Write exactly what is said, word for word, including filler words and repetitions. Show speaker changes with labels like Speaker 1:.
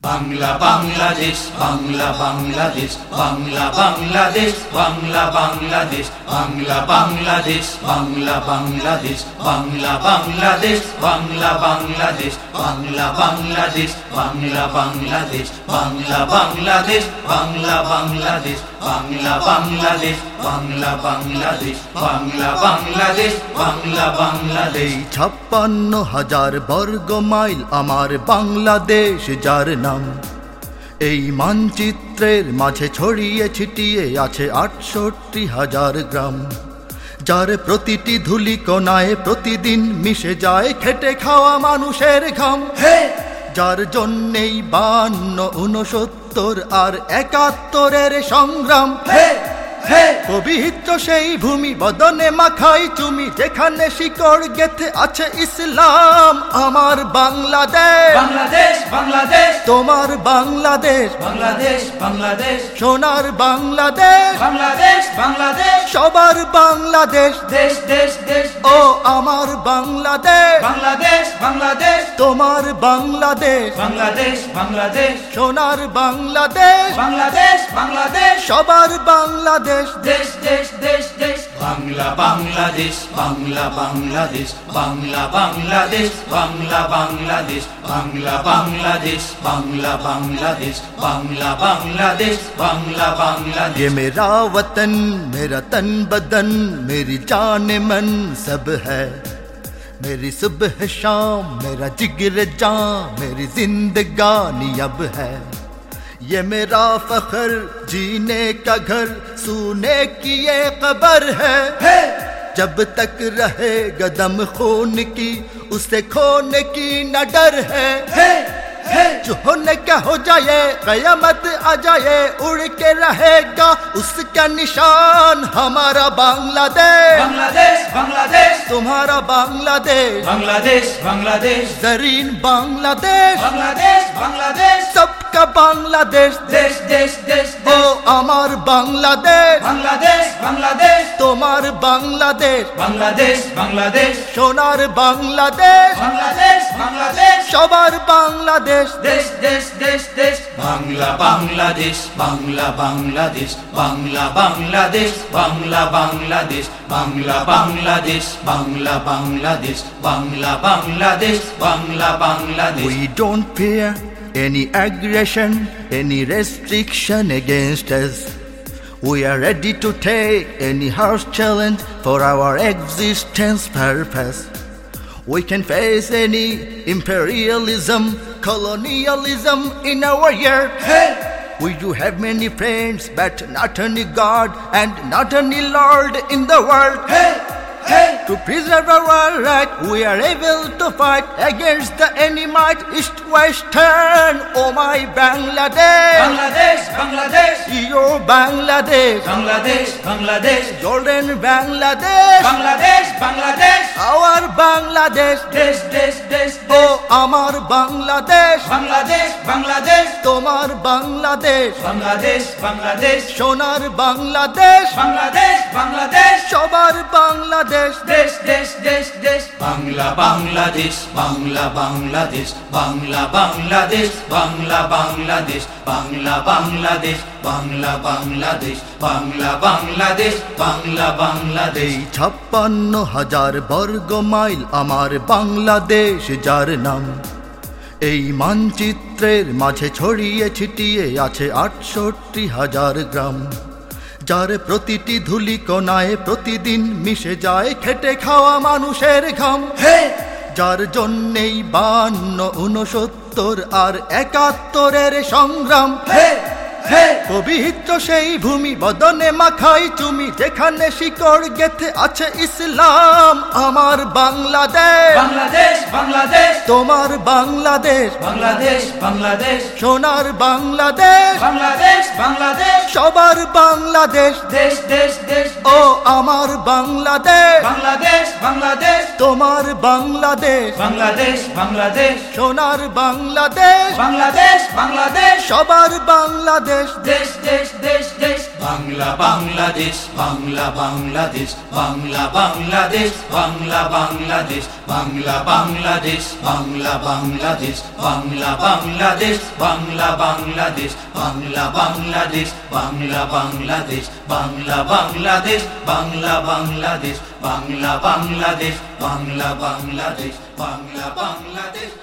Speaker 1: বাংলা বাংলাদেশ বাংলা বাংলাদেশ বাংলা বাংলাদেশ বাংলা বাংলাদেশ বাংলা বাংলাদেশ বাংলা বাংলাদেশ বাংলা বাংলাদেশ বাংলা বাংলাদেশ বাংলা বাংলাদেশ বাংলা বাংলাদেশ বাংলা বাংলাদেশ বাংলা বাংলাদেশ বাংলা বাংলাদেশ বাংলা বাংলাদেশ বাংলা বাংলাদেশ বাংলা বাংলাদেশ
Speaker 2: ছাপ্পান্ন হাজার বর্গ মাইল আমার বাংলাদেশ যার নাম। এই মানচিত্রের মাঝে ছড়িয়ে ছিটিয়ে আছে আটষট্টি হাজার গ্রাম, যার প্রতিটি ধুলি কোণায় প্রতিদিন মিশে যায় খেটে খাওয়া মানুষের ঘাম। যার জন্যেই বান্ন উনসত্তর আর একাত্তরের সংগ্রাম। পবিত্র সেই ভূমি বদনে মাখাই চুমি, যেখানে শিকড় গেথে আছে ইসলাম। আমার বাংলাদেশ
Speaker 1: বাংলাদেশ বাংলাদেশ
Speaker 2: তোমার বাংলাদেশ
Speaker 1: বাংলাদেশ বাংলাদেশ
Speaker 2: সোনার বাংলাদেশ
Speaker 1: বাংলাদেশ বাংলাদেশ
Speaker 2: সবার বাংলাদেশ।
Speaker 1: দেশ দেশ দেশ
Speaker 2: ও আমার বাংলাদেশ
Speaker 1: বাংলাদেশ বাংলাদেশ
Speaker 2: তোমার বাংলাদেশ
Speaker 1: বাংলাদেশ বাংলাদেশ
Speaker 2: সোনার বাংলাদেশ
Speaker 1: বাংলাদেশ বাংলাদেশ
Speaker 2: সবার বাংলাদেশ।
Speaker 1: দেশ দেশ দেশ দেশ বাংলা বাংলাদেশ বাংলা বাংলাদেশ বাংলা বাংলাদেশ বাংলা বাংলাদেশ বাংলা বাংলাদেশ বাংলা বাংলাদেশ বাংলা বাংলাদেশ বাংলা বাংলাদেশ।
Speaker 2: ये मेरा वतन मेरा तन बदन मेरी जान मन सब है, मेरी सुबह शाम मेरा जिगर जान मेरी जिंदगानी अब है। ये मेरा फख्र जीने का घर सूने की ये कब्र है, जब तक रहेगा दम खून की उसे खोने की न डर है। जो होने का हो जाए कयामत आ जाए उड़ के रहेगा उसका निशान। हमारा बांग्लादेश
Speaker 1: बांग्लादेश बांग्लादेश
Speaker 2: तुम्हारा बांग्लादेश
Speaker 1: बांग्लादेश बांग्लादेश
Speaker 2: जरीन बांग्लादेश
Speaker 1: बांग्लादेश बांग्लादेश
Speaker 2: सबका बांग्लादेश।
Speaker 1: देश देश देश
Speaker 2: ओ আমার বাংলাদেশ
Speaker 1: बांग्लादेश बांग्लादेश
Speaker 2: তোমার বাংলাদেশ
Speaker 1: बांग्लादेश बांग्लादेश
Speaker 2: সোনার বাংলাদেশ
Speaker 1: बांग्लादेश बांग्लादेश
Speaker 2: সবার বাংলাদেশ।
Speaker 1: देश देश देश देश Bangla Bangladesh Bangla Bangladesh Bangla Bangladesh Bangla Bangladesh Bangla Bangladesh Bangla Bangladesh Bangla Bangladesh Bangla Bangladesh.
Speaker 2: We don't fear any aggression, any restriction against us. We are ready to take any harsh challenge for our existence purpose. We can face any imperialism, colonialism in our year. We do have many friends, but not any God and not any Lord in the world. To preserve our right, we are able to fight against the enemy east western. Oh my Bangladesh,
Speaker 1: Bangladesh Bangladesh
Speaker 2: your Bangladesh,
Speaker 1: Bangladesh Bangladesh
Speaker 2: Jordan Bangladesh,
Speaker 1: Bangladesh Bangladesh
Speaker 2: our Bangladesh.
Speaker 1: देश देश देश
Speaker 2: Oh আমার বাংলাদেশ
Speaker 1: बांग्लादेश बांग्लादेश
Speaker 2: তোমার বাংলাদেশ
Speaker 1: बांग्लादेश बांग्लादेश
Speaker 2: সোনার বাংলাদেশ
Speaker 1: बांग्लादेश बांग्लादेश
Speaker 2: সবার বাংলাদেশ।
Speaker 1: देश देश देश देश बांग्ला बांग्लादेश बांग्ला बांग्लादेश बांग्ला बांग्लादेश बांग्ला बांग्लादेश बांग्ला बांग्लादेश बांग्ला बांग्लादेश बांग्ला बांग्लादेश बांग्ला बांग्लादेश।
Speaker 2: ছাপ্পান্ন হাজার বর্গ মাইল আমার বাংলাদেশ যার নাম। এই মানচিত্রের মাঝে ছড়িয়ে ছিটিয়ে আছে আটষট্টি হাজার গ্রাম, যার প্রতিটি ধুলি কোণায় প্রতিদিন মিশে যায় খেটে খাওয়া মানুষের ঘাম। যার জন্যেই বান্ন উনসত্তর আর একাত্তরের সংগ্রাম। পবিত্র সেই ভূমি বদনে মাখাই চুমি, যেখানে শিকড় গেথে আছে ইসলাম। আমার বাংলাদেশ
Speaker 1: बांग्लादेश बांग्लादेश
Speaker 2: তোমার বাংলাদেশ
Speaker 1: बांग्लादेश बांग्लादेश
Speaker 2: সোনার বাংলাদেশ
Speaker 1: बांग्लादेश बांग्लादेश
Speaker 2: সবার বাংলাদেশ।
Speaker 1: देश देश देश
Speaker 2: ও আমার বাংলাদেশ
Speaker 1: बांग्लादेश बांग्लादेश
Speaker 2: তোমার বাংলাদেশ
Speaker 1: बांग्लादेश बांग्लादेश
Speaker 2: সোনার বাংলাদেশ
Speaker 1: बांग्लादेश बांग्लादेश
Speaker 2: সবার বাংলাদেশ। বাংলাদেশ
Speaker 1: দেশ দেশ দেশ দেশ বাংলা বাংলাদেশ বাংলা বাংলাদেশ বাংলা বাংলাদেশ বাংলা বাংলাদেশ বাংলা বাংলাদেশ বাংলা বাংলাদেশ বাংলা বাংলাদেশ বাংলা বাংলাদেশ বাংলা বাংলাদেশ বাংলা বাংলাদেশ বাংলা বাংলাদেশ বাংলা বাংলাদেশ বাংলা বাংলাদেশ বাংলা বাংলাদেশ বাংলা বাংলাদেশ